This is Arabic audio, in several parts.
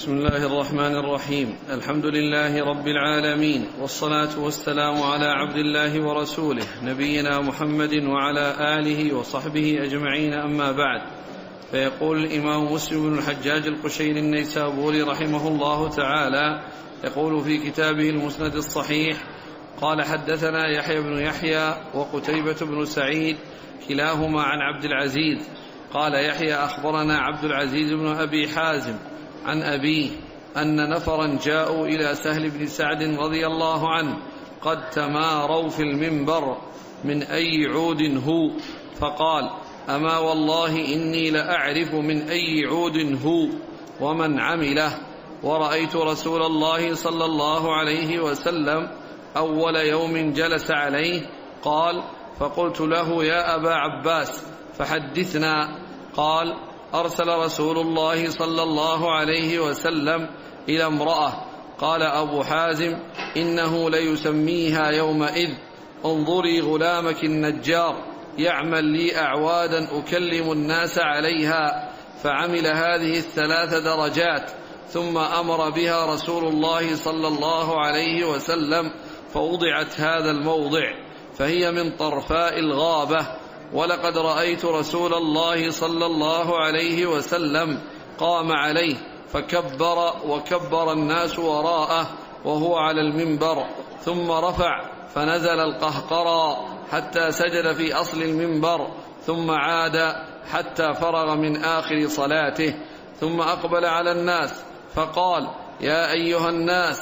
بسم الله الرحمن الرحيم. الحمد لله رب العالمين، والصلاة والسلام على عبد الله ورسوله نبينا محمد وعلى آله وصحبه أجمعين، أما بعد. فيقول الإمام مسلم بن الحجاج القشيري النيسابوري رحمه الله تعالى، يقول في كتابه المسند الصحيح: قال حدثنا يحيى بن يحيى وقتيبة بن سعيد كلاهما عن عبد العزيز. قال يحيى: أخبرنا عبد العزيز بن أبي حازم عن أبيه أن نفرا جاءوا إلى سهل بن سعد رضي الله عنه قد تماروا في المنبر من أي عود هو، فقال: أما والله إني لأعرف من أي عود هو ومن عمله، ورأيت رسول الله صلى الله عليه وسلم أول يوم جلس عليه. قال: فقلت له: يا أبا عباس فحدثنا. قال: أرسل رسول الله صلى الله عليه وسلم إلى امرأة. قال أبو حازم: إنه ليسميها يومئذ: انظري غلامك النجار يعمل لي أعوادا أكلم الناس عليها. فعمل هذه 3 درجات، ثم أمر بها رسول الله صلى الله عليه وسلم، فوضعت هذا الموضع، فهي من طرفاء الغابة. ولقد رأيت رسول الله صلى الله عليه وسلم قام عليه فكبر، وكبر الناس وراءه وهو على المنبر، ثم رفع فنزل القهقرى حتى سجد في أصل المنبر، ثم عاد حتى فرغ من آخر صلاته، ثم أقبل على الناس فقال: يا أيها الناس،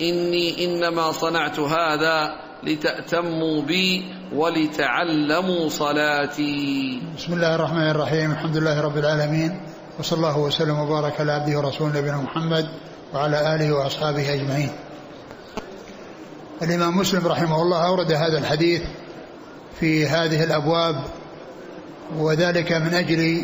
إني إنما صنعت هذا لتأتموا بي ولتعلموا صلاتي. بسم الله الرحمن الرحيم. الحمد لله رب العالمين، وصلى الله وسلم وبارك على عبده ورسوله نبينا محمد وعلى آله وأصحابه أجمعين. الإمام مسلم رحمه الله أورد هذا الحديث في هذه الأبواب، وذلك من أجل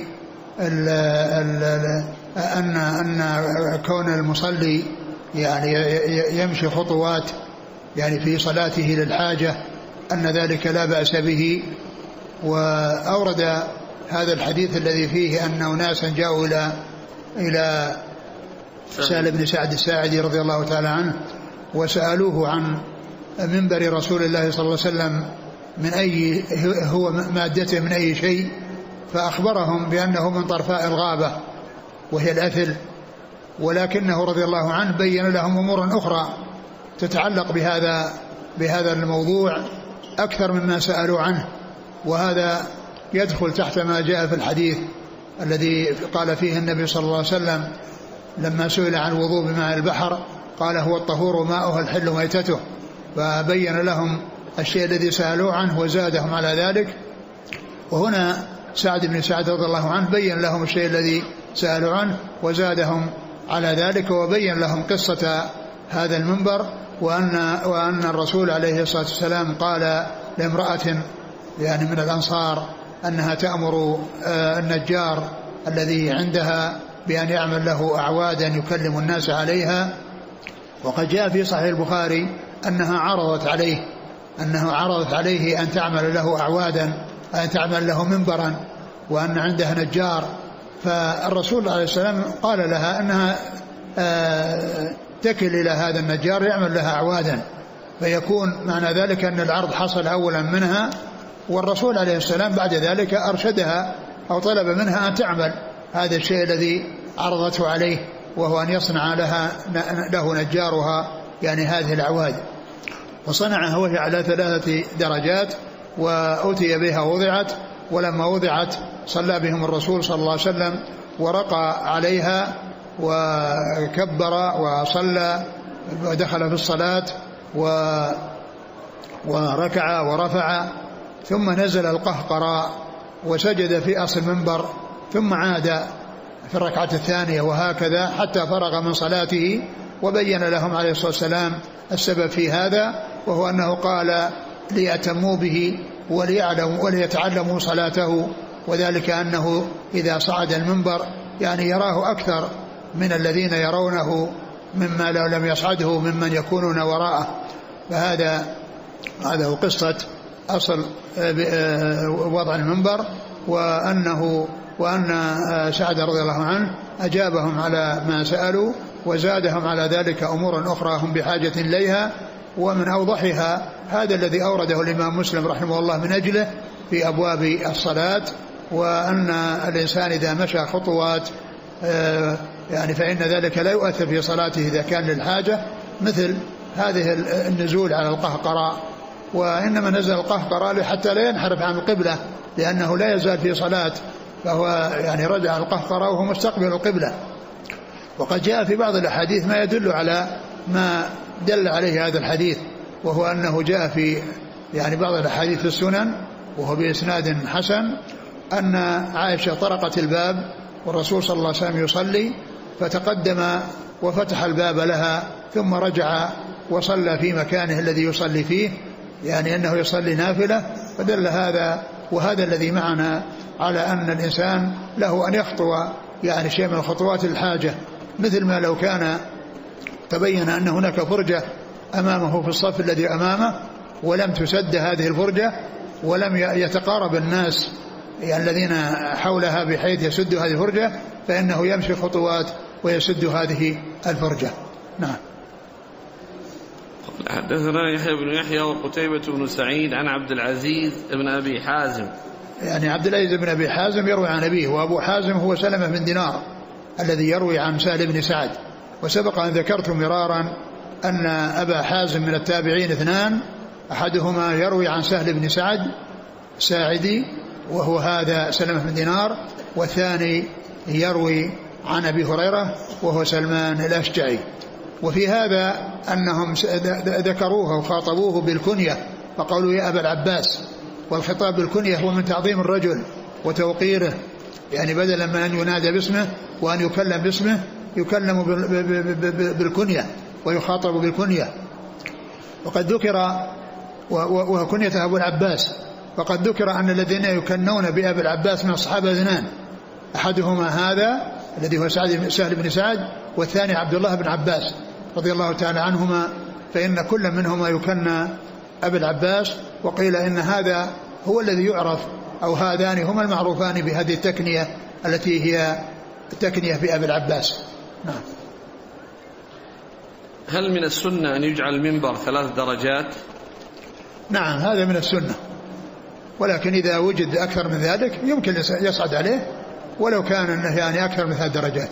أن كون المصلي يعني يمشي خطوات يعني في صلاته للحاجة، أن ذلك لا بأس به. وأورد هذا الحديث الذي فيه أن أناسا جاءوا إلى سهل بن سعد الساعدي رضي الله تعالى عنه، وسألوه عن منبر رسول الله صلى الله عليه وسلم من أي هو مادته من أي شيء، فأخبرهم بأنه من طرفاء الغابة وهي الأثل، ولكنه رضي الله عنه بين لهم أمور أخرى تتعلق بهذا الموضوع أكثر مما سألوا عنه. وهذا يدخل تحت ما جاء في الحديث الذي قال فيه النبي صلى الله عليه وسلم لما سئل عن الوضوء بماء البحر قال: هو الطهور ماؤه الحل ميتته، فبين لهم الشيء الذي سألوا عنه وزادهم على ذلك. وهنا سعد بن سعد رضي الله عنه بين لهم الشيء الذي سألوا عنه وزادهم على ذلك، وبين لهم قصة هذا المنبر، وأن الرسول عليه الصلاة والسلام قال لامرأة يعني من الأنصار أنها تأمر النجار الذي عندها بأن يعمل له أعوادا يكلم الناس عليها. وقد جاء في صحيح البخاري أنها عرضت عليه أن تعمل له أعوادا، أن تعمل له منبرا، وأن عندها نجار. فالرسول عليه السلام قال لها أنها تكل إلى هذا النجار يعمل لها أعوادا، فيكون معنى ذلك أن العرض حصل أولا منها، والرسول عليه السلام بعد ذلك أرشدها أو طلب منها أن تعمل هذا الشيء الذي عرضته عليه، وهو أن يصنع له نجارها يعني هذه الأعواد. وصنعها وهي على 3 درجات، وأتي بها وضعت، ولما وضعت صلى بهم الرسول صلى الله عليه وسلم ورقى عليها وكبر وصلى ودخل في الصلاة وركع ورفع، ثم نزل القهقرى وسجد في أصل المنبر، ثم عاد في الركعة الثانية، وهكذا حتى فرغ من صلاته. وبين لهم عليه الصلاة والسلام السبب في هذا، وهو أنه قال ليأتموا به وليتعلموا صلاته، وذلك أنه إذا صعد المنبر يعني يراه أكثر من الذين يرونه مما لو لم يصعده ممن يكونون وراءه. فهذا هو قصة أصل وضع المنبر، وأن سعد رضي الله عنه أجابهم على ما سألوا، وزادهم على ذلك أمور أخرى هم بحاجة إليها. ومن أوضحها هذا الذي أورده الإمام مسلم رحمه الله من أجله في أبواب الصلاة، وأن الإنسان إذا مشى خطوات يعني فإن ذلك لا يؤثر في صلاته إذا كان للحاجة، مثل هذه النزول على القهقرى، وإنما نزل القهقرى حتى لا ينحرف عن القبلة، لأنه لا يزال في صلاة، فهو يعني رجع القهقرى وهو مستقبل القبلة. وقد جاء في بعض الأحاديث ما يدل على ما دل عليه هذا الحديث، وهو أنه جاء في يعني بعض الأحاديث في السنن وهو بإسناد حسن أن عائشة طرقت الباب والرسول صلى الله عليه وسلم يصلي، فتقدم وفتح الباب لها ثم رجع وصلى في مكانه الذي يصلي فيه، يعني أنه يصلي نافلة. فدل هذا وهذا الذي معنا على أن الإنسان له أن يخطو يعني شيء من خطوات الحاجة، مثل ما لو كان تبين أن هناك فرجة أمامه في الصف الذي أمامه ولم تسد هذه الفرجة ولم يتقارب الناس يعني الذين حولها بحيث يسد هذه الفرجة، فإنه يمشي خطوات ويسد هذه الفرجة. نعم. حدثنا يحيى بن يحيى وقتيبة بن سعيد عن عبد العزيز بن أبي حازم. يعني عبد العزيز بن أبي حازم يروي عن أبيه، وأبو حازم هو سلمة بن دينار الذي يروي عن سهل بن سعد. وسبق أن ذكرت مرارا أن أبا حازم من التابعين اثنان، أحدهما يروي عن سهل بن سعد ساعدي وهو هذا سلمة بن دينار، والثاني يروي عن أبي هريرة وهو سلمان الأشجعي. وفي هذا أنهم ذكروه وخاطبوه بالكنية فقالوا يا أبا العباس، والخطاب بالكنية هو من تعظيم الرجل وتوقيره، يعني بدلا من أن ينادى باسمه وأن يكلم باسمه يكلم بالكنية ويخاطب بالكنية. وقد ذكر وكنية أبو العباس، وقد ذكر أن الذين يكنون بأبي العباس من الصحابة اثنان، أحدهما هذا الذي هو سهل بن سعد، والثاني عبد الله بن عباس رضي الله تعالى عنهما، فإن كل منهما يكنى أبي العباس. وقيل إن هذا هو الذي يعرف أو هذان هما المعروفان بهذه التكنية التي هي التكنية بأبي العباس. نعم. هل من السنة أن يجعل المنبر 3 درجات؟ نعم هذا من السنة، ولكن إذا وجد أكثر من ذلك يمكن يصعد عليه ولو كان أنه يعني أكثر من 3 درجات.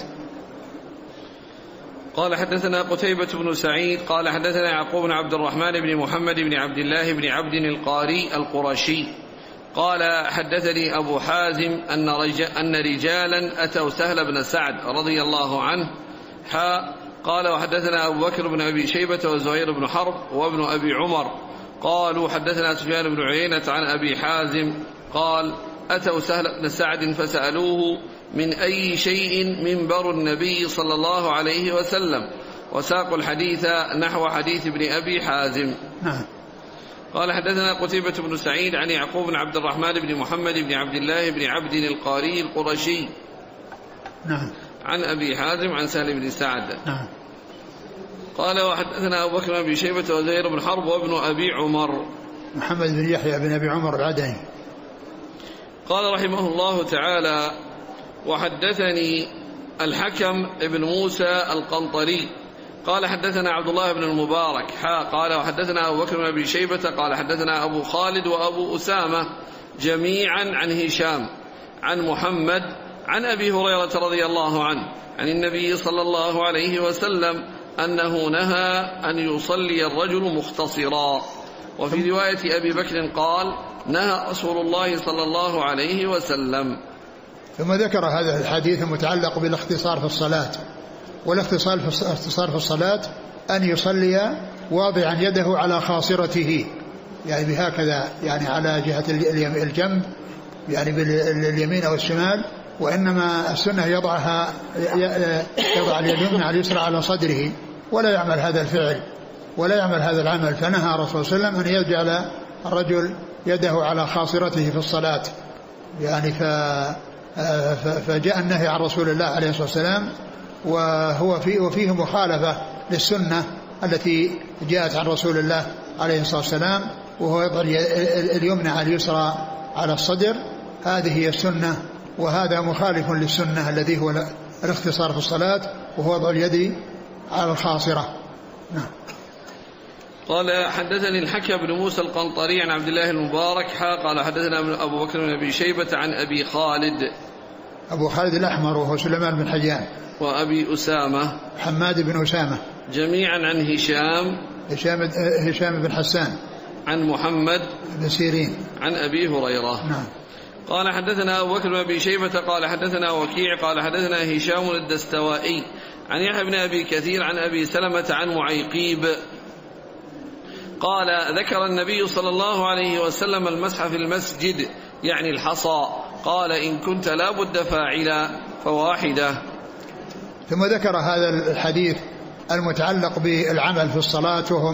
قال حدثنا قتيبة بن سعيد قال حدثنا يعقوب بن عبد الرحمن بن محمد بن عبد الله بن عبد القاري القرشي قال حدثني أبو حازم أن رجالا أتوا سهل بن سعد رضي الله عنه قال وحدثنا أبو بكر بن أبي شيبة وزهير بن حرب وابن أبي عمر قالوا حدثنا سفيان بن عيينة عن أبي حازم قال أتوا سهل بن سعد فسألوه من أي شيء منبر النبي صلى الله عليه وسلم، وساقوا الحديث نحو حديث ابن أبي حازم. قال حدثنا قتيبة بن سعيد عن يعقوب بن عبد الرحمن بن محمد بن عبد الله بن عبد القاري القرشي عن أبي حازم عن سهل بن سعد. قال وحدثنا أبو بكر بن أبي شيبة وزهير بن حرب وابن أبي عمر محمد بن يحيى بن أبي عمر العدني. قال رحمه الله تعالى وحدثني الحكم ابن موسى القنطري قال حدثنا عبد الله بن المبارك قال وحدثنا أبو بكر بن أبي شيبة قال حدثنا أبو خالد وأبو أسامة جميعا عن هشام عن محمد عن أبي هريرة رضي الله عنه عن النبي صلى الله عليه وسلم أنه نهى أن يصلي الرجل مختصرا. وفي رواية أبي بكر قال نهى رسول الله صلى الله عليه وسلم. ثم ذكر هذا الحديث المتعلق بالاختصار في الصلاة. والاختصار في الصلاة أن يصلي واضعا يده على خاصرته، يعني بهكذا، يعني على جهة الجنب، يعني باليمين أو الشمال، وإنما السنة يضع اليمين على اليسرى على صدره، ولا يعمل هذا الفعل ولا يعمل هذا العمل. فنهى الرسول صلى الله عليه وسلم أن يجعل الرجل يده على خاصرته في الصلاة، يعني فجاء النهي عن رسول الله عليه الصلاة والسلام، وفيه مخالفة للسنة التي جاءت عن رسول الله عليه الصلاة والسلام، وهو يضع اليمنى على اليسرى على الصدر. هذه هي السنة، وهذا مخالف للسنة الذي هو الاختصار في الصلاة، وهو وضع اليد على الخاصرة. نعم. قال حدثني الحكم بن موسى القنطري عن عبد الله المبارك قال حدثنا أبو بكر بن أبي شيبة عن أبي خالد أبو خالد الأحمر وهو سليمان بن حيان وأبي أسامة حماد بن أسامة جميعا عن هشام بن حسان عن محمد بن سيرين عن أبي هريرة. نعم. قال حدثنا أبو بكر بن أبي شيبة قال حدثنا وكيع قال حدثنا هشام الدستوائي عن يحيى بن أبي كثير عن أبي سلمة عن معيقيب قال ذكر النبي صلى الله عليه وسلم المسح في المسجد يعني الحصى قال إن كنت لا بد فاعلا فواحدة. ثم ذكر هذا الحديث المتعلق بالعمل في الصلاة وهو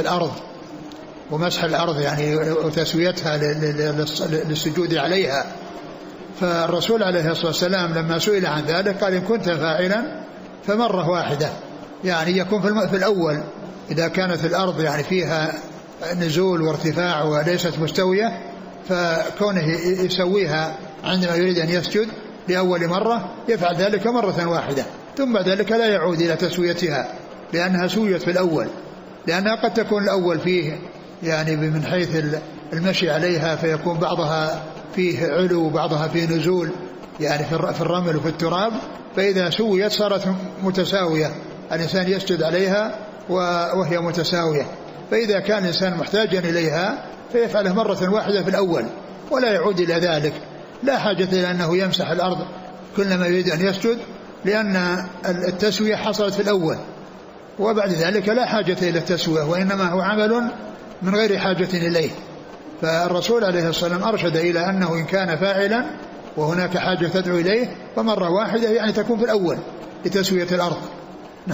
مسح الأرض يعني وتسويتها للسجود عليها. فالرسول عليه الصلاة والسلام لما سئل عن ذلك قال إن كنت فاعلا فمرة واحدة، يعني يكون في الأول إذا كانت الأرض يعني فيها نزول وارتفاع وليست مستوية فكونه يسويها عندما يريد أن يسجد لأول مرة يفعل ذلك مرة واحدة، ثم بعد ذلك لا يعود إلى تسويتها لأنها سويت في الأول، لأنها قد تكون الأول فيه يعني من حيث المشي عليها فيكون بعضها فيه علو وبعضها فيه نزول يعني في الرمل وفي التراب، فإذا سويت صارت متساوية الإنسان يسجد عليها وهي متساوية. فإذا كان الإنسان محتاجا إليها فيفعله مرة واحدة في الأول ولا يعود إلى ذلك، لا حاجة إلى أنه يمسح الأرض كلما يريد أن يسجد لأن التسوية حصلت في الأول، وبعد ذلك لا حاجة إلى التسوية وإنما هو عمل من غير حاجة إليه. فالرسول عليه الصلاة والسلام أرشد إلى أنه إن كان فاعلا وهناك حاجة تدعو إليه فمرة واحدة يعني تكون في الأول لتسوية الأرض. نعم.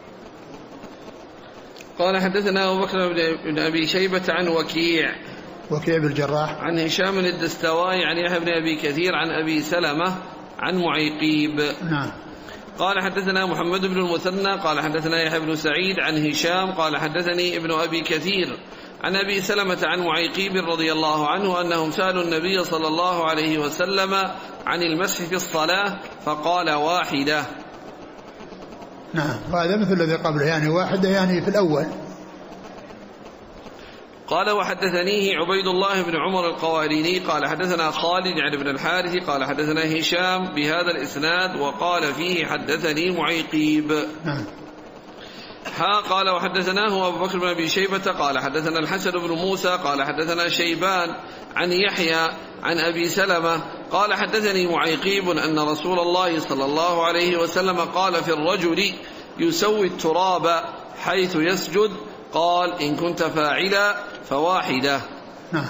قال حدثنا أبو بكر بن أبي شيبة عن وكيع بالجراح عن هشام الدستوائي عن يحيى بن أبي كثير عن أبي سلمة عن معيقيب. نعم. قال حدثنا محمد بن المثنى قال حدثنا يحيى بن سعيد عن هشام قال حدثني ابن أبي كثير عن أبي سلمة عن معيقيب رضي الله عنه أنهم سألوا النبي صلى الله عليه وسلم عن المسح في الصلاة فقال واحدة. نعم. وهذا مثل الذي قبله يعني واحدة يعني في الأول. قال وحدثنيه عبيد الله بن عمر القواريني قال حدثنا خالد يعني بن الحارث قال حدثنا هشام بهذا الإسناد وقال فيه حدثني معيقيب. نعم. قال وحدثناه أبو بكر بن أبي شيبة قال حدثنا الحسن بن موسى قال حدثنا شيبان عن يحيى عن أبي سلمة قال حدثني معيقيب أن رسول الله صلى الله عليه وسلم قال في الرجل يسوي التراب حيث يسجد قال إن كنت فاعلا فواحدة. نعم.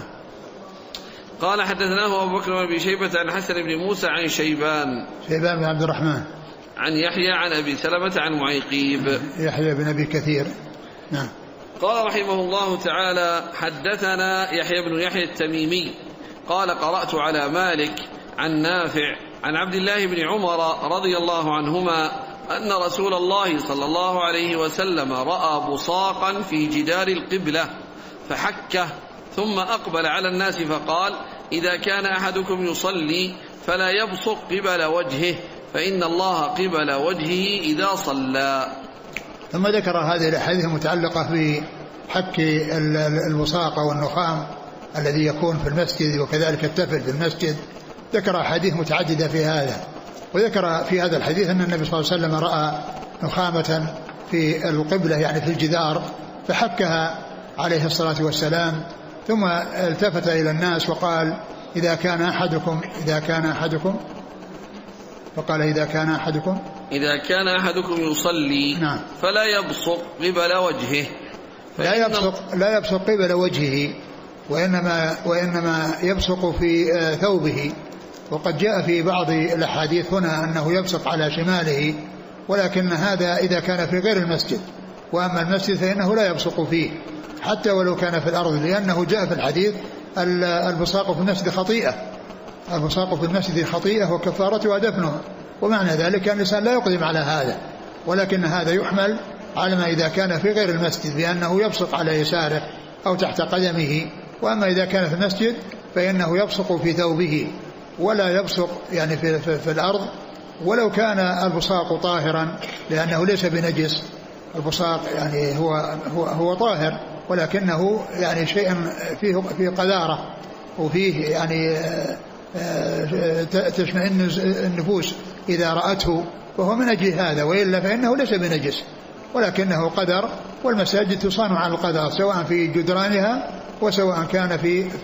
قال حدثناه أبو بكر بن أبي شيبة عن حسن بن موسى عن شيبان بن عبد الرحمن عن يحيى عن أبي سلمة عن معيقيب يحيى بن أبي كثير. نعم. قال رحمه الله تعالى حدثنا يحيى بن يحيى التميمي قال قرأت على مالك عن نافع عن عبد الله بن عمر رضي الله عنهما أن رسول الله صلى الله عليه وسلم رأى بصاقا في جدار القبلة فحكه ثم أقبل على الناس فقال إذا كان أحدكم يصلي فلا يبصق قبل وجهه فإن الله قبل وجهه إذا صلى. ثم ذكر هذه الأحاديث المتعلقة بحك البصاق والنخام الذي يكون في المسجد وكذلك التفل في المسجد، ذكر أحاديث متعددة في هذا. وذكر في هذا الحديث أن النبي صلى الله عليه وسلم رأى نخامة في القبلة يعني في الجدار فحكها عليه الصلاة والسلام ثم التفت إلى الناس وقال إذا كان أحدكم فقال إذا كان أحدكم يصلي نعم. فلا يبصق قبل وجهه لا يبصق قبل وجهه وإنما يبصق في ثوبه. وقد جاء في بعض الأحاديث هنا أنه يبصق على شماله، ولكن هذا إذا كان في غير المسجد، وأما المسجد فإنه لا يبصق فيه حتى ولو كان في الأرض، لأنه جاء في الحديث البصاق في المسجد خطيئة، البصاق في المسجد خطيئة وكفارتها دفنها، ومعنى ذلك أن الإنسان لا يقدم على هذا، ولكن هذا يحمل على ما إذا كان في غير المسجد بأنه يبصق على يساره أو تحت قدمه. وأما إذا كان في المسجد فإنه يبصق في ثوبه ولا يبصق يعني في الأرض، ولو كان البصاق طاهرا لأنه ليس بنجس البصاق يعني هو طاهر، ولكنه يعني شيء فيه قذارة وفيه يعني تشمئن النفوس إذا رأته، وهو من أجل هذا، وإلا فإنه ليس بنجس ولكنه قدر، والمساجد تصان على القدر سواء في جدرانها وسواء كان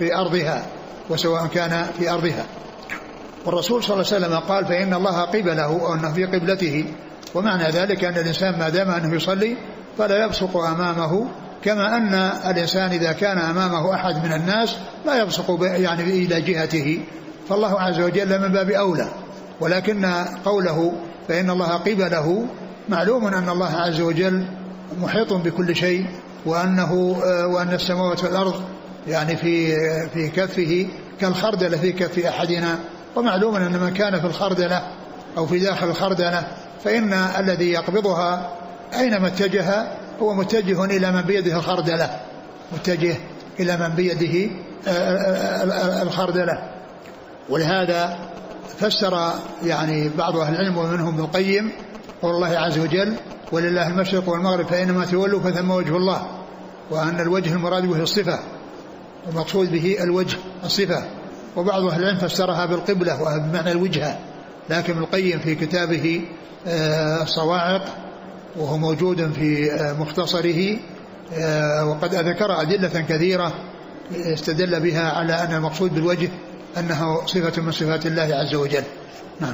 في أرضها. والرسول صلى الله عليه وسلم قال فإن الله قبله أو أنه في قبلته، ومعنى ذلك أن الإنسان ما دام أنه يصلي فلا يبصق أمامه، كما أن الإنسان إذا كان أمامه أحد من الناس لا يبصق يعني إلى جهته، فالله عز وجل من باب أولى. ولكن قوله فإن الله قبله معلوم أن الله عز وجل محيط بكل شيء، وأن السماوات والأرض يعني في كفه كالخردلة في كف أحدنا، ومعلوم أن من كان في الخردلة أو في داخل الخردلة فإن الذي يقبضها أينما اتجه هو متجه إلى من بيده الخردلة، متجه إلى من بيده الخردلة. ولهذا فسر يعني بعض أهل العلم ومنهم ابن القيم قول الله عز وجل ولله المشرق والمغرب فإنما تولوا فثم وجه الله، وأن الوجه المراد به الصفة، المقصود به الوجه الصفة. وبعض أهل العلم فسرها بالقبلة وبمعنى الوجهة، لكن ابن القيم في كتابه الصواعق وهو موجود في مختصره وقد ذكر أدلة كثيرة استدل بها على أن المقصود بالوجه أنه صفة من صفات الله عز وجل. نعم.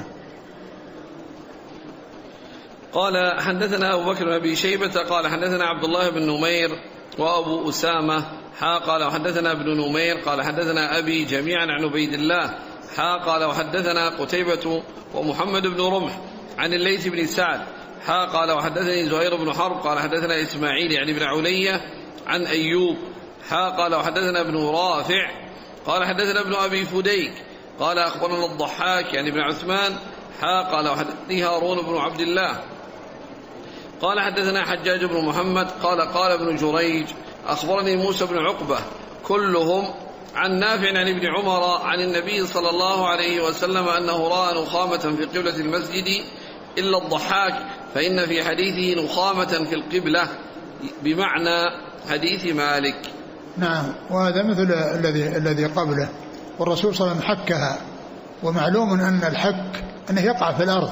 قال حدثنا أبو بكر بن أبي شيبة قال حدثنا عبد الله بن نمير وأبو أسامة قال وحدثنا ابن نمير قال حدثنا أبي جميعا عن عبيد الله قال وحدثنا قتيبة ومحمد بن رمح عن الليث بن سعد قال وحدثني زهير بن حرب قال حدثنا إسماعيل يعني بن علية عن أيوب قال وحدثنا ابن رافع قال حدثنا ابن أبي فديك قال أخبرنا الضحاك يعني بن عثمان قال وحدثني هارون بن عبد الله قال حدثنا حجاج بن محمد قال ابن جريج أخبرني موسى بن عقبة كلهم عن نافع عن ابن عمر عن النبي صلى الله عليه وسلم أنه رأى نخامة في قبلة المسجد إلا الضحاك فإن في حديثه نخامة في القبلة بمعنى حديث مالك. نعم. وهذا مثل الذي قبله، والرسول صلى الله عليه وسلم حكها، ومعلوم أن الحك أنه يقع في الأرض،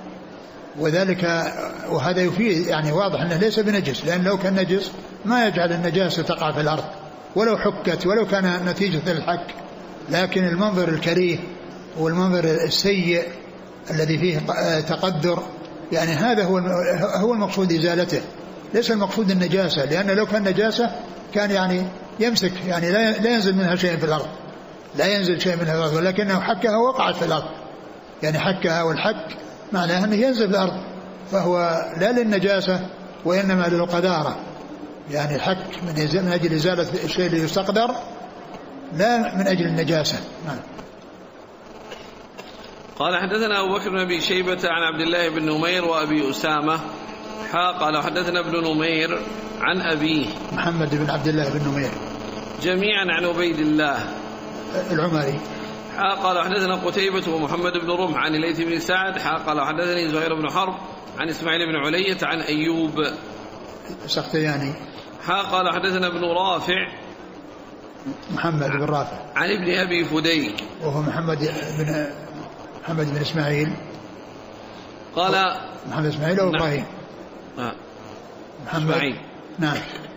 وهذا يفيد يعني واضح أنه ليس بنجس، لأن لو كان نجس ما يجعل النجاسة تقع في الأرض ولو حكت ولو كان نتيجة الحك، لكن المنظر الكريه والمنظر السيء الذي فيه تقدر يعني هذا هو المقصود إزالته، ليس المقصود النجاسة، لأن لو كان نجاسة كان يعني يمسك يعني لا ينزل منها شيء في الأرض، لا ينزل شيء منها في الأرض، ولكنه حكها وقعت في الأرض، يعني حكها والحك معناه أنه ينزل في الأرض، فهو لا للنجاسة وإنما للقذارة، يعني الحك من أجل إزالة الشيء اللي يستقدر لا من أجل النجاسة. نعم. قال حدثنا أبو بكر بن أبي شيبة عن عبد الله بن نمير وأبي أسامة قال حدثنا ابن نمير عن أبيه محمد بن عبد الله بن نمير جميعا عن عبيد الله العمري قال حدثنا قتيبة ومحمد بن رمح عن الليث بن سعد قال حدثني زهير بن حرب عن إسماعيل بن علية عن أيوب السختياني قال حدثنا ابن رافع محمد بن رافع عن ابن أبي فديك وهو محمد بن إسماعيل قال محمد إسماعيل أو إبراهيم محمد إسماعيل. نعم.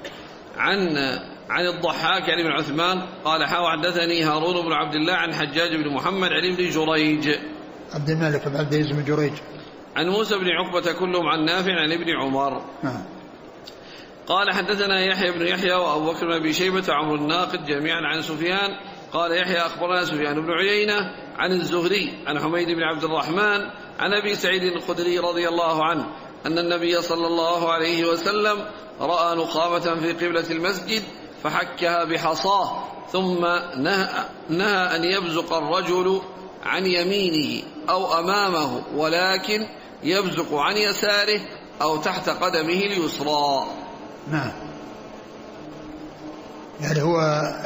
عن الضحاك يعني بن عثمان قال حدثني هارون بن عبد الله عن حجاج بن محمد عن ابن جريج عبد الملك بن عبد العزيز بن جريج عن موسى بن عقبة كلهم عن نافع عن ابن عمر. نعم. قال حدثنا يحيى بن يحيى وأبو بكر بن أبي شيبة وعمرو الناقد جميعا عن سفيان قال يحيى أخبرنا سفيان بن عيينة عن الزهري عن حميد بن عبد الرحمن عن أبي سعيد الخدري رضي الله عنه أن النبي صلى الله عليه وسلم رأى نخامة في قبلة المسجد فحكها بحصاه ثم نهى أن يبزق الرجل عن يمينه أو أمامه ولكن يبزق عن يساره أو تحت قدمه اليسرى. نعم. يعني هو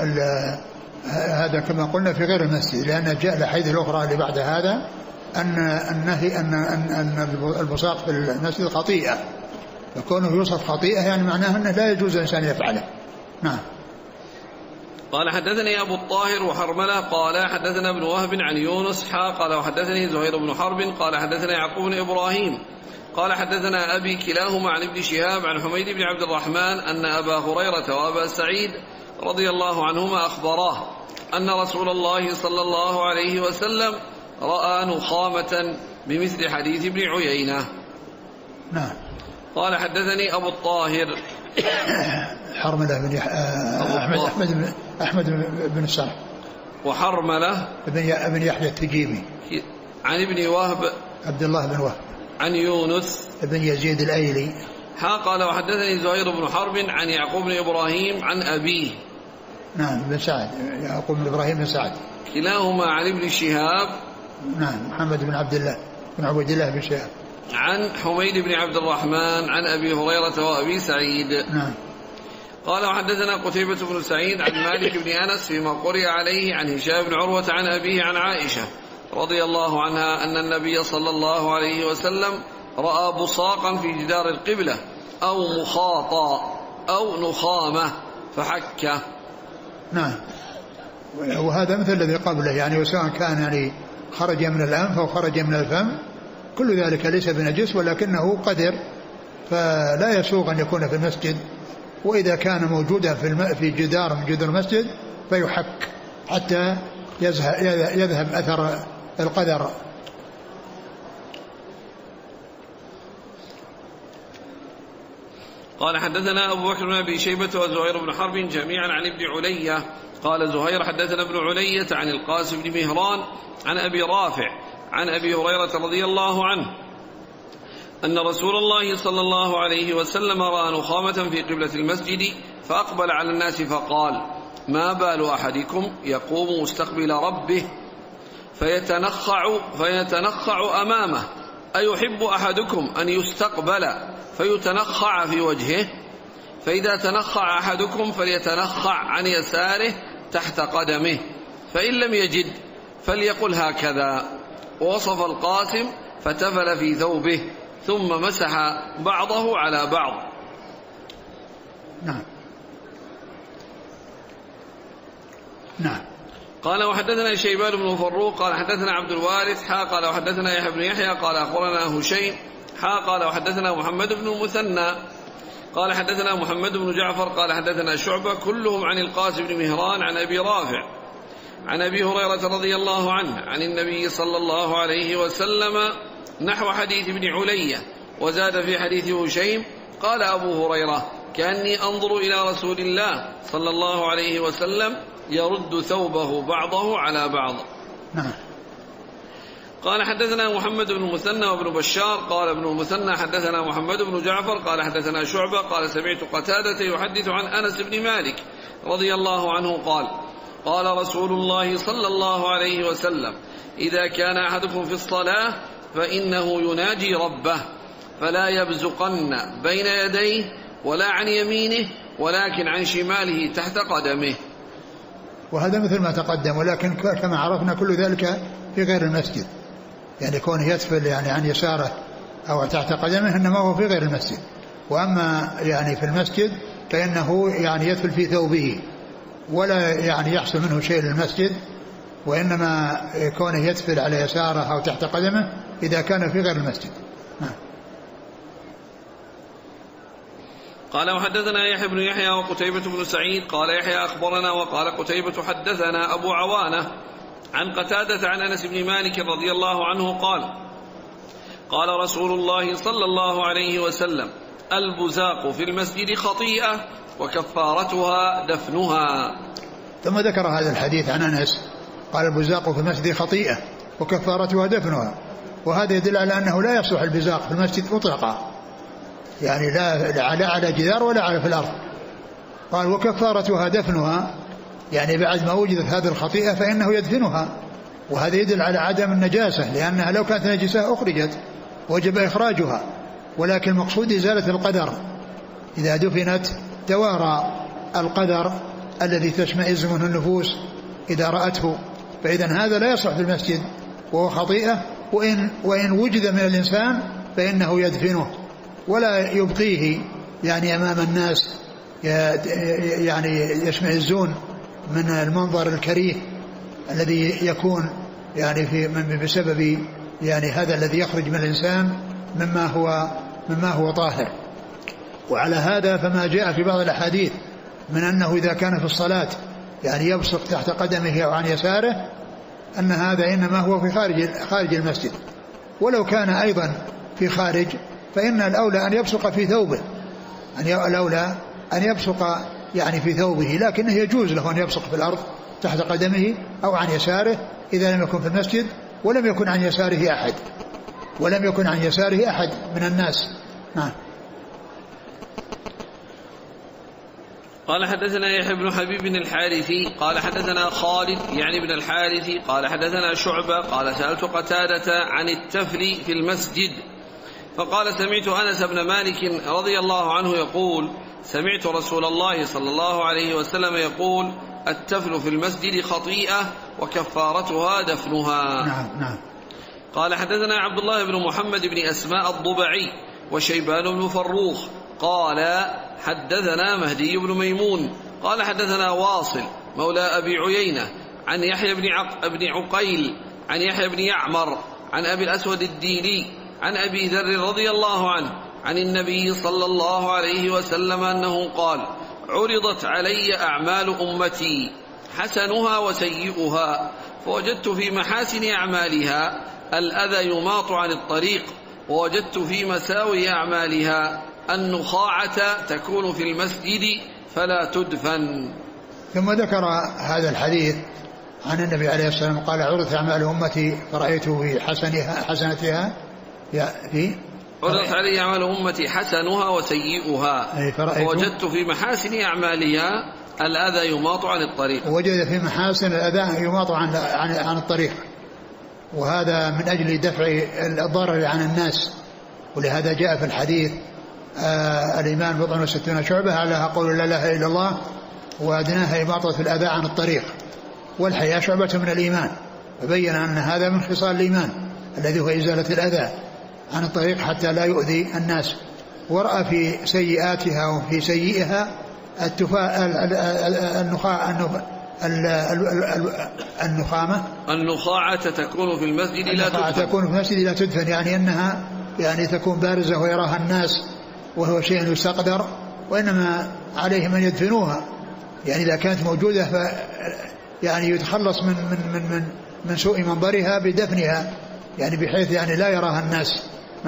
هذا كما قلنا في غير المسجد، لأن جاء الحديث الأخرى اللي بعد هذا أن النهي أن البصاق في المسجد خطيئة، فكونه يوصف خطيئة يعني معناه أنه لا يجوز الإنسان يفعله. نعم. قال حدثني أبو الطاهر وحرملة قال حدثنا ابن وهب عن يونس قال وحدثني زهير بن حرب قال حدثنا يعقوب بن إبراهيم قال حدثنا أبي كلاهما عن ابن شهاب عن حميد بن عبد الرحمن أن أبا هريرة وأبا سعيد رضي الله عنهما أخبراه أن رسول الله صلى الله عليه وسلم رأى نخامة بمثل حديث ابن عيينة. نعم. قال حدثني أبو الطاهر حرملة بن أحمد بن السرح وحرملة بن يحيى التجيبي عن ابن وهب عبد الله بن وهب عن يونس بن يزيد الأيلي قال وحدثني زهير بن حرب عن يعقوب بن إبراهيم عن أبيه نعم بن سعد يعقوب بن إبراهيم بن سعد كلاهما عن ابن شهاب نعم محمد بن عبد الله بن عبد الله بن شهاب عن حميد بن عبد الرحمن عن أبي هريرة وأبي سعيد. نعم. قال وحدثنا قتيبة بن سعيد عن مالك بن أنس فيما قرئ عليه عن هشام بن عروة عن أبيه عن عائشة رضي الله عنها أن النبي صلى الله عليه وسلم رأى بصاقا في جدار القبلة أو مخاطا أو نخامة فحكه. نعم. وهذا مثل الذي قبله يعني وسواء كان يعني خرج من الأنف أو خرج من الفم كل ذلك ليس بنجس ولكنه قدر فلا يسوغ أن يكون في المسجد وإذا كان موجودا في جدار من جدار المسجد فيحك حتى يذهب أثر القدر. قال حدثنا أبو بكر بن أبي شيبة وزهير بن حرب جميعا عن ابن علية قال زهير حدثنا ابن علية عن القاسم بن مهران عن أبي رافع عن أبي هريرة رضي الله عنه أن رسول الله صلى الله عليه وسلم رأى نخامة في قبلة المسجد فأقبل على الناس فقال ما بال أحدكم يقوم مستقبل ربه فيتنخع أمامه أيحب أحدكم أن يستقبل فيتنخع في وجهه فإذا تنخع أحدكم فليتنخع عن يساره تحت قدمه فإن لم يجد فليقل هكذا. ووصف القاسم فتفل في ثوبه ثم مسح بعضه على بعض. نعم. نعم. قال وحدثنا شيبان بن فروق قال حدثنا عبد الوارث قال وحدثنا يحيى بن يحيى قال أخبرنا هشيم قال وحدثنا محمد بن المثنى قال حدثنا محمد بن جعفر قال حدثنا شعبة كلهم عن القاسم بن مهران عن أبي رافع عن أبي هريرة رضي الله عنه عن النبي صلى الله عليه وسلم نحو حديث ابن علية وزاد في حديث هشيم قال أبو هريرة كأني أنظر إلى رسول الله صلى الله عليه وسلم يرد ثوبه بعضه على بعض. نعم. قال حدثنا محمد بن المثنى وابن بشار قال ابن المثنى حدثنا محمد بن جعفر قال حدثنا شعبة قال سمعت قتادة يحدث عن أنس بن مالك رضي الله عنه قال رسول الله صلى الله عليه وسلم إذا كان أحدكم في الصلاة فإنه يناجي ربه فلا يبزقن بين يديه ولا عن يمينه ولكن عن شماله تحت قدمه. وهذا مثل ما تقدم ولكن كما عرفنا كل ذلك في غير المسجد يعني كونه يتفل يعني عن يساره أو تحت قدمه إنما هو في غير المسجد. وأما يعني في المسجد فإنه يعني يتفل في ثوبه ولا يعني يحصل منه شيء للمسجد وإنما كونه يتفل على يساره أو تحت قدمه إذا كان في غير المسجد. قال وحدثنا يحيى بن يحيى وقتيبة بن سعيد قال يحيى أخبرنا وقال قتيبة حدثنا أبو عوانة عن قتادة عن أنس بن مالك رضي الله عنه قال رسول الله صلى الله عليه وسلم البزاق في المسجد خطيئة وكفارتها دفنها. ثم ذكر هذا الحديث عن أنس قال البزاق في المسجد خطيئة وكفارتها دفنها وهذا يدل على أنه لا يصلح البزاق في المسجد مطلقا يعني لا على جدار ولا على في الأرض. قال وكفارتها دفنها يعني بعد ما وجدت هذه الخطيئة فإنه يدفنها وهذا يدل على عدم النجاسة لأنها لو كانت نجسة أخرجت وجب إخراجها ولكن المقصود إزالة القدر. إذا دفنت توارى القدر الذي تشمئز منه النفوس إذا رأته فإذا هذا لا يصلح في المسجد وهو خطيئة وإن وجد من الإنسان فإنه يدفنه ولا يبقيه يعني أمام الناس يعني يشمئزون من المنظر الكريه الذي يكون يعني بسبب يعني هذا الذي يخرج من الإنسان مما هو طاهر. وعلى هذا فما جاء في بعض الأحاديث من أنه إذا كان في الصلاة يعني يبصق تحت قدمه أو عن يساره أن هذا إنما هو في خارج المسجد، ولو كان أيضا في خارج فإن الأولى أن يبصق في ثوبه، الأولى أن يبصق يعني في ثوبه، لكنه يجوز له أن يبصق في الأرض تحت قدمه أو عن يساره إذا لم يكن في المسجد ولم يكن عن يساره أحد من الناس. نعم. قال حدثنا يحيى بن حبيب الحارثي قال حدثنا خالد يعني بن الحارثي قال حدثنا شعبة قال سألت قتادة عن التفل في المسجد فقال سمعت أنس بن مالك رضي الله عنه يقول سمعت رسول الله صلى الله عليه وسلم يقول التفل في المسجد خطيئة وكفارتها دفنها. نعم. قال حدثنا عبد الله بن محمد بن أسماء الضبعي وشيبان بن فروخ قال حدثنا مهدي بن ميمون قال حدثنا واصل مولى أبي عيينة عن يحيى بن عقيل عن يحيى بن يعمر عن أبي الأسود الديلي عن أبي ذر رضي الله عنه عن النبي صلى الله عليه وسلم أنه قال عرضت علي أعمال أمتي حسنها وسيئها فوجدت في محاسن أعمالها الأذى يماط عن الطريق ووجدت في مساوي أعمالها النخاعة تكون في المسجد فلا تدفن. ثم ذكر هذا الحديث عن النبي عليه الصلاة والسلام قال عرضت أعمال أمتي فرأيته في حسنتها عرضت علي أعمال أمتي حسنها وسيئها ووجدت في محاسن أعمالها الأذى يماط عن الطريق. وجد في محاسن الأذى يماط عن الطريق، وهذا من أجل دفع الضرر عن الناس. ولهذا جاء في الحديث الإيمان بضع وستون شعبة أعلاها قول لا إله إلا الله وأدناها إماطة الأذى عن الطريق، والحياء شعبة من الإيمان، فبين أن هذا من خصال الإيمان الذي هو إزالة الأذى عن الطريق حتى لا يؤذي الناس. ورأى في سيئاتها وفي سيئها النخاعة تكون في المسجد لا تدفن، يعني أنها يعني تكون بارزة ويراها الناس وهو شيء يستقدر، وإنما عليهم أن يدفنوها، يعني إذا كانت موجودة يعني يتخلص من سوء منظرها بدفنها، يعني بحيث يعني لا يراها الناس.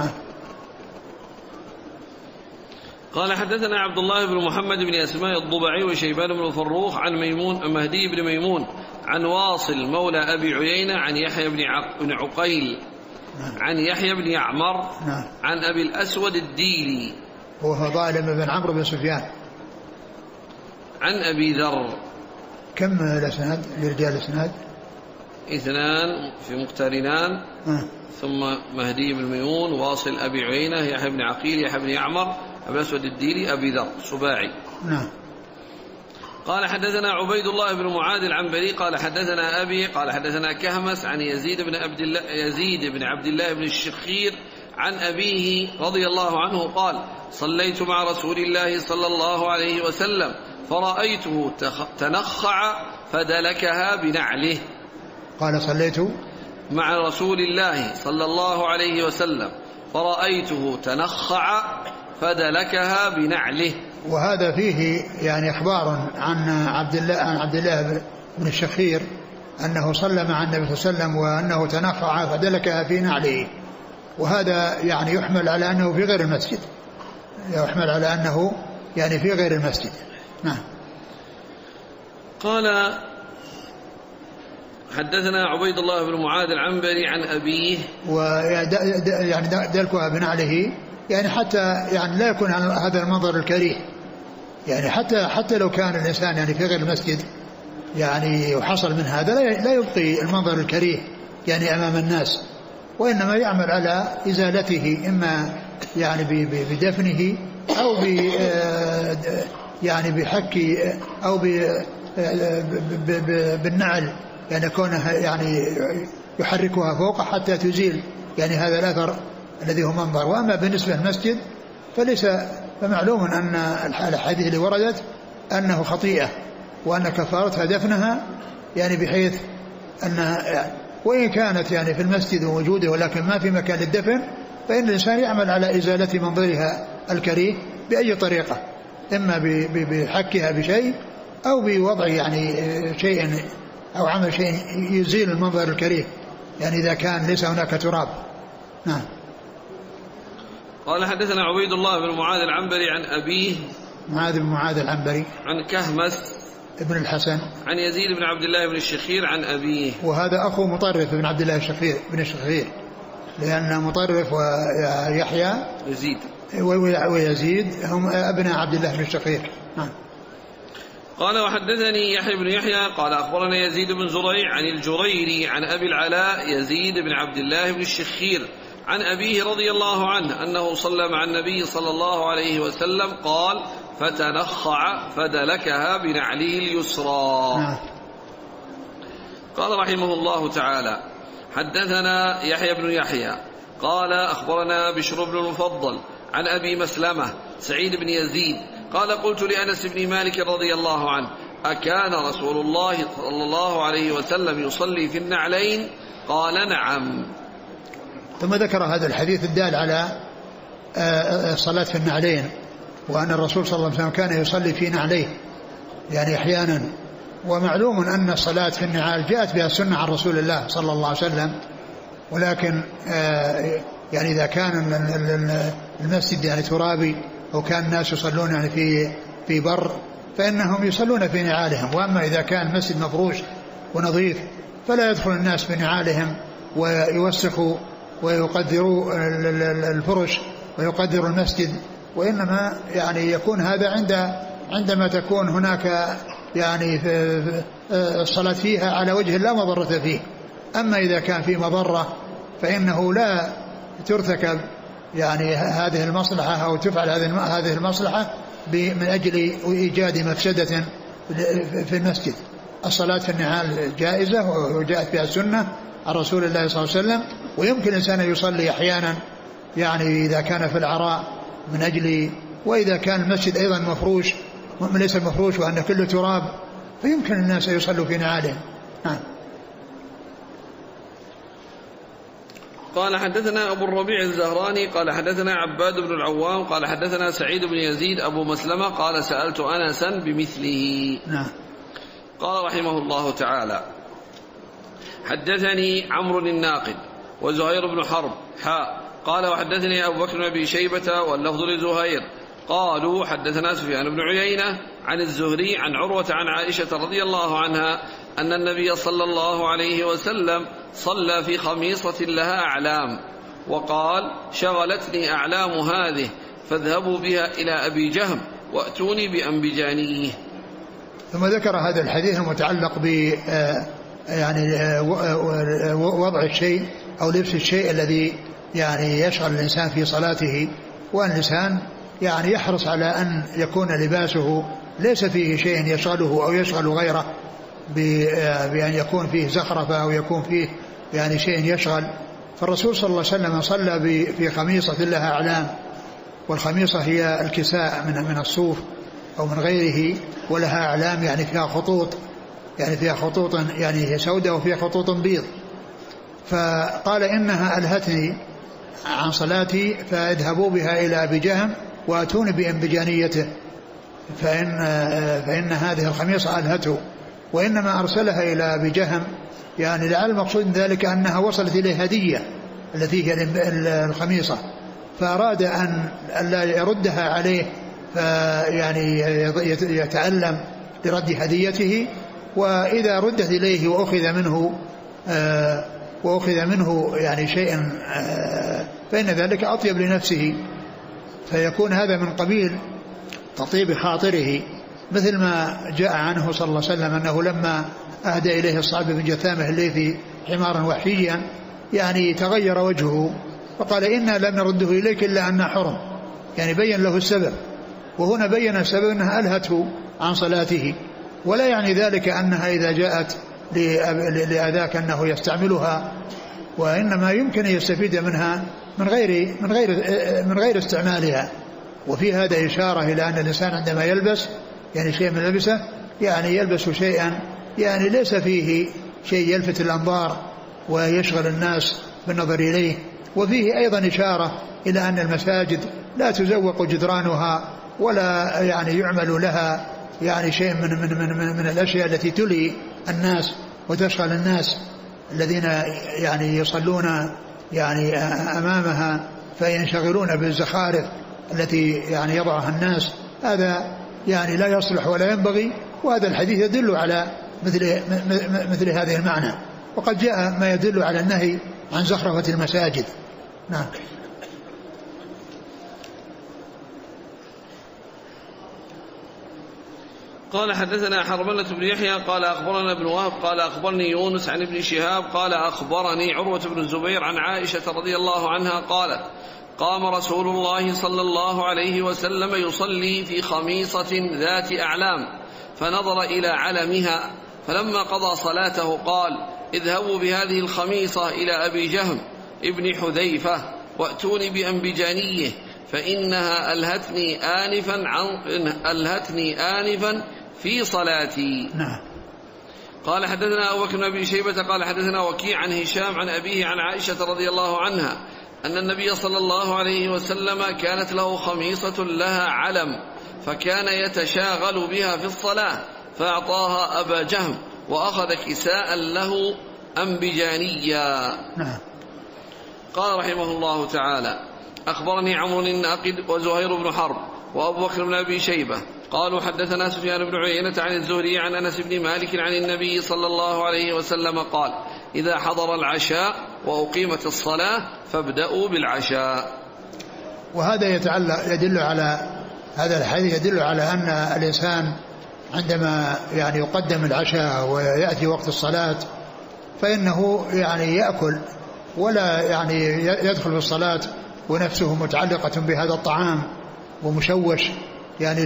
قال حدثنا عبد الله بن محمد بن أسماء الضبعي وشيبان بن فروخ عن مهدي بن ميمون عن واصل مولى أبي عيينة عن يحيى بن عقيل عن يحيى بن يعمر عن أبي الأسود الديلي وهو ظالم بن عمرو بن سفيان عن أبي ذر. كم الأسناد لرجال الأسناد؟ 2 في مقترنان ثم مهدي بن ميمون واصل أبي عيينة يحيى بن عقيل يحيى بن يعمر أبي الأسود الديلي أبي ذر سباعي. قال حدثنا عبيد الله بن معاذ العنبري قال حدثنا أبي قال حدثنا كهمس عن يزيد بن عبد الله بن الشخير عن أبيه رضي الله عنه قال صليت مع رسول الله صلى الله عليه وسلم فرأيته تنخع فدلكها بنعله. قال صليت مع رسول الله صلى الله عليه وسلم فرأيته تنخع فدلكها بنعله. وهذا فيه يعني إخبار عن عبد الله بن الشخير أنه صلى مع النبي صلى الله عليه وسلم وأنه تنخع فدلكها في نعله، وهذا يعني يحمل على أنه في غير المسجد، يحمل على أنه يعني في غير المسجد. قال حدثنا عبيد الله بن معاذ العنبري عن أبيه ويعني دلكها بنعله، يعني حتى يعني لا يكون هذا المنظر الكريه، يعني حتى لو كان الإنسان يعني في غير المسجد يعني وحصل من هذا لا يبقي المنظر الكريه يعني أمام الناس، وإنما يعمل على إزالته إما يعني بدفنه أو يعني بحك أو بالنعل، يعني كونه يعني يحركها فوق حتى تزيل يعني هذا الأثر الذي هو منظر. وأما بالنسبة للمسجد فمعلوم أن الحديث اللي وردت أنه خطيئة وأن كفارتها دفنها، يعني بحيث أنها وإن كانت يعني في المسجد ووجوده ولكن ما في مكان للدفن، فإن الإنسان يعمل على إزالة منظرها الكريه بأي طريقة، إما بحكها بشيء أو بوضع يعني شيء أو عمل شيء يزيل المنظر الكريه، يعني إذا كان ليس هناك تراب. نعم. قال حدثنا عبيد الله بن معاذ العنبري عن أبيه معاذ بن معاذ العنبري عن كهمس ابن الحسن عن يزيد بن عبد الله بن الشخير عن أبيه، وهذا أخو مطرف بن عبد الله بن الشخير، لأن مطرف ويحيى يزيد ويزيد هم أبناء عبد الله بن الشخير. نعم. قال وحدثني يحيى بن يحيى قال أخبرنا يزيد بن زريع عن الجريري عن أبي العلاء يزيد بن عبد الله بن الشخير عن أبيه رضي الله عنه أنه صلى مع النبي صلى الله عليه وسلم قال فتنخع فدلكها بنعله اليسرى. قال رحمه الله تعالى حدثنا يحيى بن يحيى قال أخبرنا بشر بن المفضل عن أبي مسلمة سعيد بن يزيد قال قلت لأنس بن مالك رضي الله عنه أكان رسول الله صلى الله عليه وسلم يصلي في النعلين؟ قال نعم. ثم ذكر هذا الحديث الدال على الصلاة في النعلين، وأن الرسول صلى الله عليه وسلم كان يصلي في نعليه يعني أحيانا. ومعلوم أن الصلاة في النعال جاءت بها السنة عن رسول الله صلى الله عليه وسلم، ولكن يعني إذا كان المسجد يعني ترابي أو كان الناس يصلون يعني في بر فإنهم يصلون في نعالهم، وأما إذا كان المسجد مفروش ونظيف فلا يدخل الناس في نعالهم ويوسخوا ويقدروا الفرش ويقدروا المسجد، وإنما يعني يكون هذا عندما تكون هناك يعني الصلاة فيها على وجه لا مضرة فيه. أما إذا كان في مضرة فإنه لا ترتكب يعني هذه المصلحة أو تفعل هذه المصلحة من أجل إيجاد مفسدة في المسجد. الصلاة في النعال جائزة وجاءت بها السنة عن رسول الله صلى الله عليه وسلم، ويمكن الإنسان يصلي أحيانا يعني إذا كان في العراء من أجل، وإذا كان المسجد أيضا مفروش ليس المفروش وأن كله تراب فيمكن الناس يصلوا في نعالهم. قال حدثنا أبو الربيع الزهراني قال حدثنا عباد بن العوام قال حدثنا سعيد بن يزيد أبو مسلمة قال سألت أنسا بمثله. قال رحمه الله تعالى حدثني عمرو الناقد وزهير بن حرب قال وحدثني أبو بكر بن أبي شيبة واللفظ لزهير قالوا حدثنا سفيان بن عيينة عن الزهري عن عروة عن عائشة رضي الله عنها أن النبي صلى الله عليه وسلم صلى في خميصة لها أعلام وقال شغلتني أعلام هذه فاذهبوا بها إلى أبي جهم وأتوني بأنبجانيه. ثم ذكر هذا الحديث المتعلق ب يعني وضع الشيء أو لبس الشيء الذي يعني يشغل الإنسان في صلاته، وأن الإنسان يعني يحرص على أن يكون لباسه ليس فيه شيء يشغله أو يشغل غيره بأن يكون فيه زخرفة أو يكون فيه يعني شيء يشغل. فالرسول صلى الله عليه وسلم صلى في خميصة لها أعلام، والخميصة هي الكساء من الصوف أو من غيره، ولها أعلام يعني فيها خطوط، يعني فيها خطوط يعني هي سوداء وفيها خطوط بيض. فقال إنها ألهتني عن صلاتي فاذهبوا بها إلى أبي جهم وأتوني بأنبجانيته، فإن هذه الخميصة ألهته، وإنما أرسلها إلى أبي جهم يعني لعل المقصود من ذلك أنها وصلت إليه هدية التي هي الخميصة، فأراد أن لا يردها عليه فيعني يتألم لرد هديته، وإذا ردت إليه وأخذ منه يعني شيء فإن ذلك أطيب لنفسه، فيكون هذا من قبيل تطيب خاطره، مثل ما جاء عنه صلى الله عليه وسلم أنه لما أهدى إليه الصعب بن جثامة الليثي حمارا وحشيا يعني تغير وجهه فقال إنا لم نرده إليك إلا أننا حرم، يعني بين له السبب، وهنا بين السبب أنها ألهته عن صلاته، ولا يعني ذلك أنها إذا جاءت لأذاك أنه يستعملها، وإنما يمكن أن يستفيد منها من غير استعمالها، وفي هذا إشارة إلى أن الإنسان عندما يلبس يعني شيء من لبسه يعني يلبس شيئا يعني ليس فيه شيء يلفت الأنظار ويشغل الناس بالنظر إليه. وفيه أيضا إشارة إلى أن المساجد لا تزوق جدرانها ولا يعني يعمل لها يعني شيء من الأشياء التي تلي الناس وتشغل الناس الذين يعني يصلون يعني أمامها فينشغلون بالزخارف التي يعني يضعها الناس. هذا يعني لا يصلح ولا ينبغي. وهذا الحديث يدل على مثل هذه المعنى. وقد جاء ما يدل على النهي عن زخرفة المساجد. نعم. قال حدثنا حرملة بن يحيى قال أخبرنا ابن وهب قال أخبرني يونس عن ابن شهاب قال أخبرني عروة بن الزبير عن عائشة رضي الله عنها قالت قام رسول الله صلى الله عليه وسلم يصلي في خميصة ذات أعلام فنظر إلى علمها فلما قضى صلاته قال اذهبوا بهذه الخميصة إلى أبي جهم ابن حذيفة وأتوني بأنبجانيه فإنها ألهتني آنفا في صلاتي. نعم. قال حدثنا أبو بكر بن أبي شيبة قال حدثنا وكيع عن هشام عن أبيه عن عائشة رضي الله عنها أن النبي صلى الله عليه وسلم كانت له خميصة لها علم فكان يتشاغل بها في الصلاة فأعطاها أبا جهم وأخذ كساء له أنبجانيا. نعم. قال رحمه الله تعالى أخبرني عمرو الناقد وزهير بن حرب وأبو بكر بن أبي شيبة قالوا حدثنا سفيان بن عيينة عن الزهري عن أنس بن مالك عن النبي صلى الله عليه وسلم قال إذا حضر العشاء وأقيمت الصلاة فابدأوا بالعشاء. وهذا يدل على هذا الحديث يدل على أن الإنسان عندما يعني يقدم العشاء ويأتي وقت الصلاة فإنه يعني يأكل ولا يعني يدخل في الصلاة ونفسه متعلقة بهذا الطعام ومشوش يعني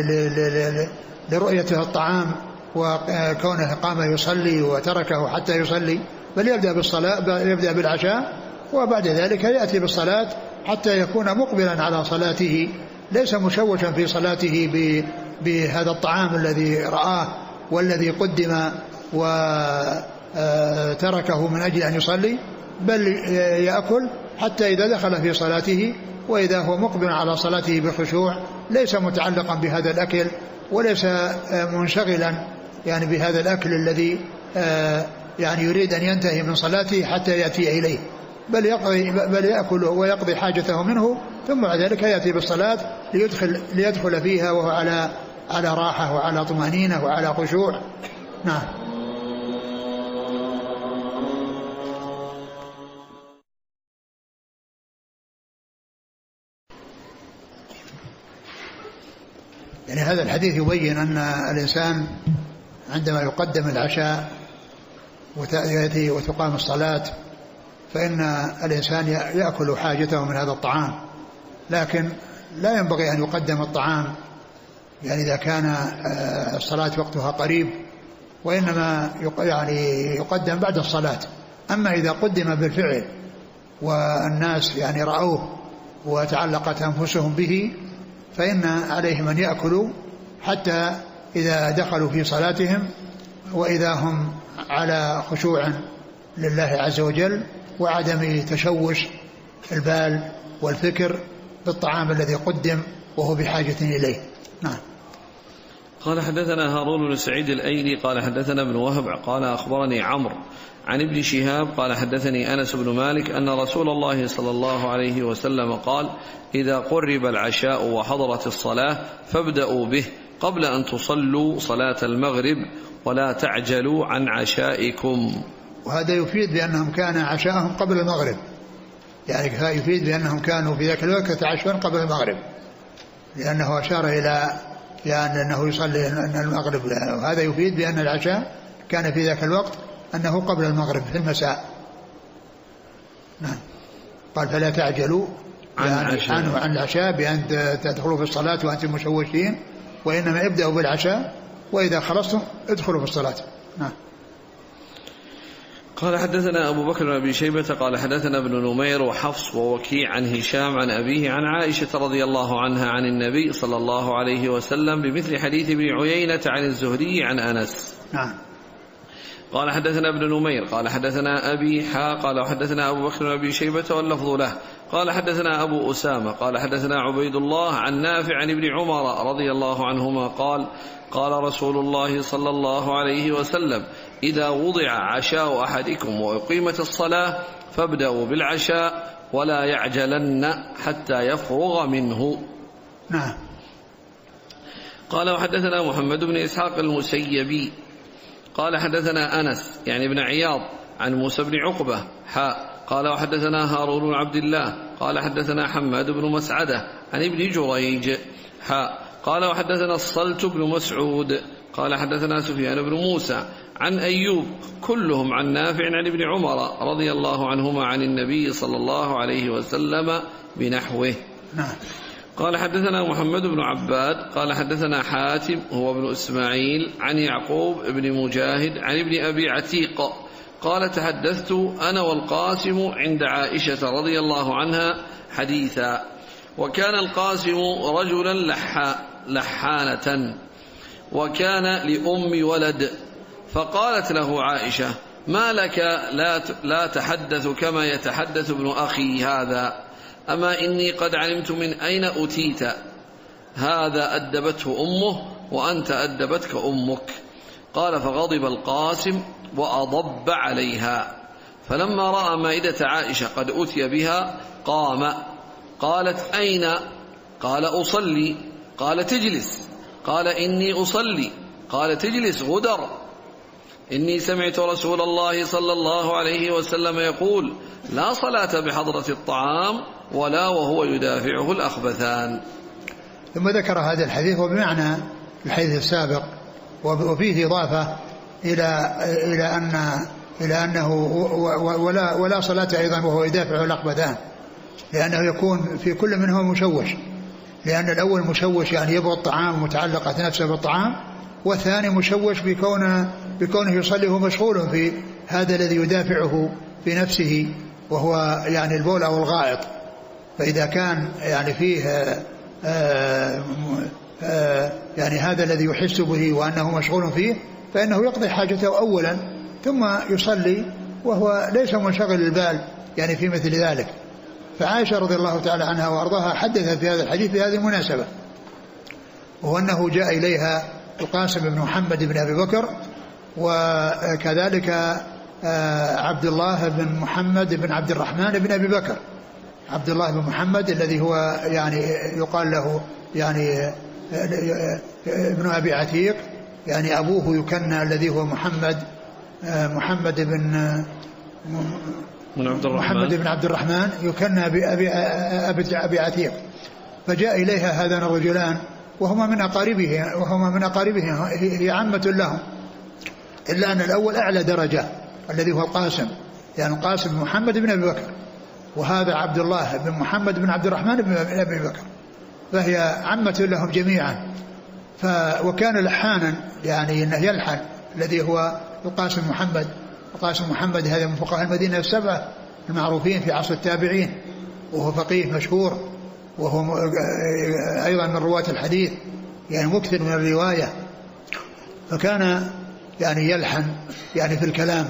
لرؤيته الطعام وكونه قام يصلي وتركه حتى يصلي، بل يبدأ بالعشاء وبعد ذلك يأتي بالصلاة حتى يكون مقبلا على صلاته ليس مشوشا في صلاته بهذا الطعام الذي رآه والذي قدم وتركه من أجل أن يصلي، بل يأكل حتى إذا دخل في صلاته وإذا هو مقبل على صلاته بخشوع ليس متعلقا بهذا الأكل وليس منشغلا يعني بهذا الأكل الذي يعني يريد أن ينتهي من صلاته حتى يأتي إليه، بل يأكل ويقضي حاجته منه ثم بعد ذلك يأتي بالصلاة ليدخل فيها وهو على راحة وعلى طمأنينة وعلى خشوع. نعم. يعني هذا الحديث يبين أن الإنسان عندما يقدم العشاء وتأتي وتقام الصلاة فإن الإنسان يأكل حاجته من هذا الطعام، لكن لا ينبغي أن يقدم الطعام يعني إذا كان الصلاة وقتها قريب، وإنما يعني يقدم بعد الصلاة. أما إذا قدم بالفعل والناس يعني رأوه وتعلقت أنفسهم به فإن عليهم أن يأكلوا حتى إذا دخلوا في صلاتهم وإذا هم على خشوع لله عز وجل وعدم تشوش البال والفكر بالطعام الذي قدم وهو بحاجة إليه. نعم. قال حدثنا هارون بن سعيد الأيلي قال حدثنا ابن وهب قال أخبرني عمرو عن ابن شهاب قال حدثني أنس بن مالك أن رسول الله صلى الله عليه وسلم قال إذا قرب العشاء وحضرت الصلاة فابدأوا به قبل أن تصلوا صلاة المغرب ولا تعجلوا عن عشائكم. وهذا يفيد بأنهم كان عشاءهم قبل المغرب، يعني يفيد بأنهم كانوا في ذاك الوقت يتعشون قبل المغرب، لأنه أشار إلى يعني أنه يصلي المغرب، وهذا يفيد بأن العشاء كان في ذاك الوقت أنه قبل المغرب في المساء. نعم. قال فلا تعجلوا عن العشاء بأن تدخلوا في الصلاة وأنتم مشوشين، وإنما ابدأوا بالعشاء وإذا خلصتم ادخلوا في الصلاة. نعم. قال حدثنا أبو بكر بن أبي شيبة قال حدثنا ابن نمير وحفص ووكيع عن هشام عن أبيه عن عائشة رضي الله عنها عن النبي صلى الله عليه وسلم بمثل حديث ابن عيينة عن الزهري عن أنس. نعم. قال حدثنا ابن نمير قال حدثنا أبي قال حدثنا أبو بكر بن أبي شيبة واللفظ له قال حدثنا أبو أسامة قال حدثنا عبيد الله عن نافع عن ابن عمر رضي الله عنهما قال قال رسول الله صلى الله عليه وسلم إذا وضع عشاء أحدكم وأقيمت الصلاة فابدأوا بالعشاء ولا يعجلن حتى يفرغ منه. نعم. قال وحدثنا محمد بن إسحاق المسيبي قال حدثنا أنس يعني بن عياض عن موسى بن عقبة قال وحدثنا هارون بن عبد الله قال حدثنا حماد بن مسعدة عن ابن جريج قال وحدثنا الصلت بن مسعود قال حدثنا سفيان بن موسى عن أيوب كلهم عن نافع عن ابن عمر رضي الله عنهما عن النبي صلى الله عليه وسلم بنحوه. نعم. قال حدثنا محمد بن عباد قال حدثنا حاتم هو ابن إسماعيل عن يعقوب بن مجاهد عن ابن أبي عتيق قال تحدثت أنا والقاسم عند عائشة رضي الله عنها حديثا وكان القاسم رجلا لحانة وكان لأم ولد فقالت له عائشة ما لك لا تحدث كما يتحدث ابن أخي هذا أما إني قد علمت من أين أتيت هذا أدبته أمه وأنت أدبتك أمك. قال فغضب القاسم وأضب عليها فلما رأى مائدة عائشة قد أتي بها قام. قالت أين؟ قال أصلي. قال تجلس. قال إني أصلي. قال تجلس غدر إني سمعت رسول الله صلى الله عليه وسلم يقول لا صلاة بحضرة الطعام ولا وهو يدافعه الأخبثان. ثم ذكر هذا الحديث وبمعنى الحديث السابق وفيه إضافة إلى أنه ولا صلاة أيضا وهو يدافعه الأخبثان لأنه يكون في كل منهم مشوش لأن الأول مشوش يعني يبغى الطعام ومتعلقة نفسه بالطعام والثاني مشوش بكونه يصلي وهو مشغول في هذا الذي يدافعه في نفسه وهو يعني البول أو الغائط. فإذا كان يعني فيه يعني هذا الذي يحس به وأنه مشغول فيه فإنه يقضي حاجته أولا ثم يصلي وهو ليس منشغل البال يعني في مثل ذلك. فعائشة رضي الله تعالى عنها وأرضاها حدثت في هذا الحديث بهذه المناسبة وهو أنه جاء إليها القاسم بن محمد بن أبي بكر وكذلك عبد الله بن محمد بن عبد الرحمن بن أبي بكر. عبد الله بن محمد الذي هو يعني يقال له يعني ابن أبي عتيق يعني أبوه يكنى الذي هو محمد بن عبد الرحمن يكنى بأبي عتيق. فجاء إليها هذان الرجلان وهما من أقاربه هي عمة لهم إلا أن الأول أعلى درجة الذي هو القاسم يعني القاسم بن محمد بن أبي بكر وهذا عبد الله بن محمد بن عبد الرحمن بن أبي بكر فهي عمة لهم جميعا. وكان لحانا يعني أنه يلحن الذي هو القاسم محمد هذا من فقهاء المدينة السبعة المعروفين في عصر التابعين وهو فقيه مشهور وهو أيضا من رواة الحديث يعني مكثر من الرواية. فكان يعني يلحن يعني في الكلام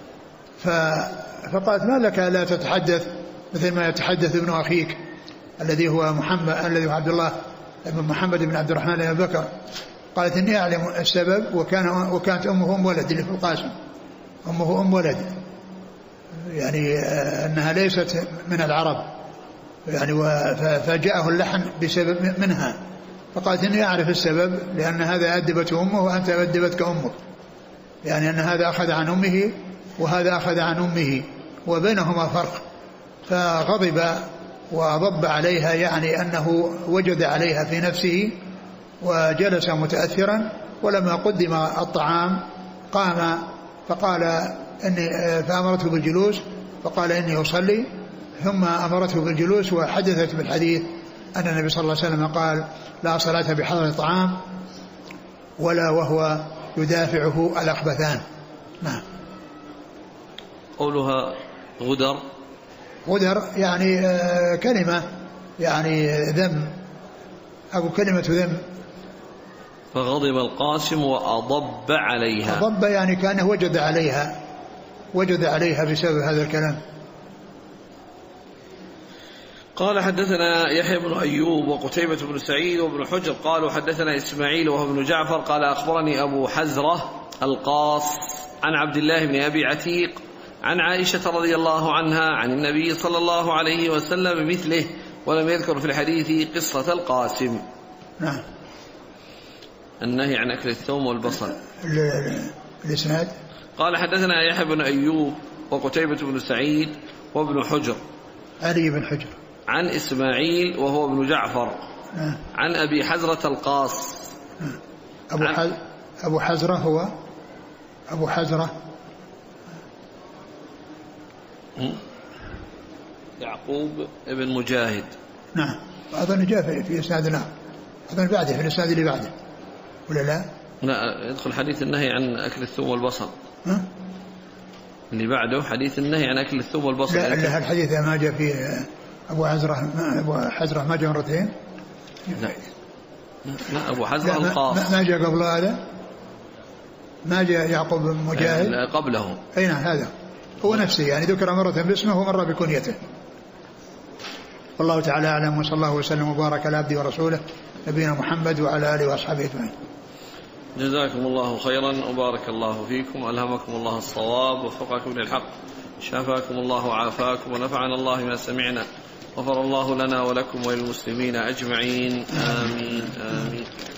فقالت ما لك لا تتحدث مثل ما يتحدث ابن أخيك الذي هو عبد الله بن محمد بن عبد الرحمن بن أبي بكر. قالت إني أعلم السبب وكانت أمه أم ولد اللي في القاسم أمه أم ولد يعني أنها ليست من العرب يعني فجاءه اللحن بسبب منها. فقالت إني أعرف السبب لأن هذا أدبته أمه وأنت أدبتك أمك يعني أن هذا أخذ عن أمه وهذا أخذ عن أمه وبينهما فرق. فغضب وضب عليها يعني أنه وجد عليها في نفسه وجلس متأثرا ولما قدم الطعام قام فأمرته بالجلوس فقال إني أصلي ثم أمرته بالجلوس وحدثت بالحديث أن النبي صلى الله عليه وسلم قال لا صلاة بحضر الطعام ولا وهو يدافعه الأخبثان. نعم. قولها غدر؟ غدر يعني كلمة يعني ذم أو كلمة ذم. فغضب القاسم وأضب عليها. أضب يعني كأنه وجد عليها بسبب هذا الكلام. قال حدثنا يحيى بن أيوب وقتيبة بن سعيد وابن حجر قالوا حدثنا إسماعيل وهو ابن جعفر قال أخبرني أبو حزرة القاص عن عبد الله بن أبي عتيق عن عائشة رضي الله عنها عن النبي صلى الله عليه وسلم مثله، ولم يذكر في الحديث قصة القاسم. نعم. النهي عن أكل الثوم والبصل. الإسناد قال حدثنا يحيى بن أيوب وقتيبة بن سعيد وابن حجر علي بن حجر عن إسماعيل وهو ابن جعفر عن أبي حزرة القاص. أبو حزرة هو أبو حزرة يعقوب ابن مجاهد. نعم. أظن جاء في إسناد الآخر، أظن بعده في الإسناد اللي بعده ولا لا؟ لا، يدخل حديث النهي عن أكل الثوم والبصل. اللي بعده حديث النهي عن أكل الثوم والبصل. لا الحديث ما جاء فيه أبو حزرة ما جاء مرتين. لا أبو حزرة القاص ما جاء قبل هذا، ما جاء يعقوب بن مجاهد قبله. أين هذا هو نفسه يعني ذكر مرة باسمه ومرة بكنيته. والله تعالى أعلم، وصلى الله وسلم وبارك على عبده ورسوله نبينا محمد وعلى آله وأصحابه أجمعين. جزاكم الله خيرا وبارك الله فيكم، ألهمكم الله الصواب ووفقكم للحق، شافاكم الله وعافاكم ونفعنا الله ما سمعنا، غفر الله لنا ولكم وللمسلمين أجمعين، آمين آمين.